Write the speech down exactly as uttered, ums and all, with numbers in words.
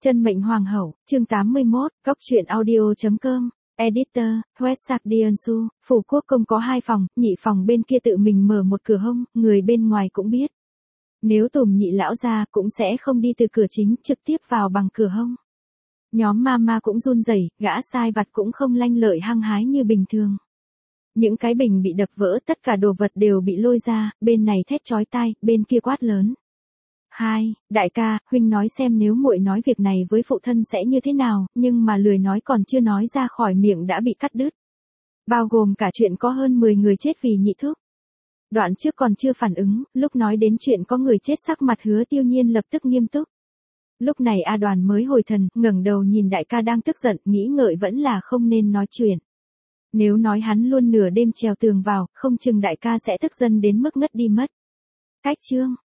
Chân mệnh hoàng hậu, chương tám mươi mốt, góc truyện audio chấm com, editor, Westsạc Diansu, phủ quốc công có hai phòng, nhị phòng bên kia tự mình mở một cửa hông, người bên ngoài cũng biết. Nếu Tùng nhị lão ra cũng sẽ không đi từ cửa chính trực tiếp vào bằng cửa hông. Nhóm mama cũng run rẩy, gã sai vặt cũng không lanh lợi hăng hái như bình thường. Những cái bình bị đập vỡ, tất cả đồ vật đều bị lôi ra, bên này thét chói tai, bên kia quát lớn. Hai, đại ca, huynh nói xem nếu muội nói việc này với phụ thân sẽ như thế nào, nhưng mà lười nói còn chưa nói ra khỏi miệng đã bị cắt đứt. Bao gồm cả chuyện có hơn mười người chết vì nhị thuốc. Đoạn trước còn chưa phản ứng, lúc nói đến chuyện có người chết sắc mặt Hứa Tiêu Nhiên lập tức nghiêm túc. Lúc này A Đoàn mới hồi thần, ngẩng đầu nhìn đại ca đang tức giận, nghĩ ngợi vẫn là không nên nói chuyện. Nếu nói hắn luôn nửa đêm trèo tường vào, không chừng đại ca sẽ tức giận đến mức ngất đi mất. Cách chương,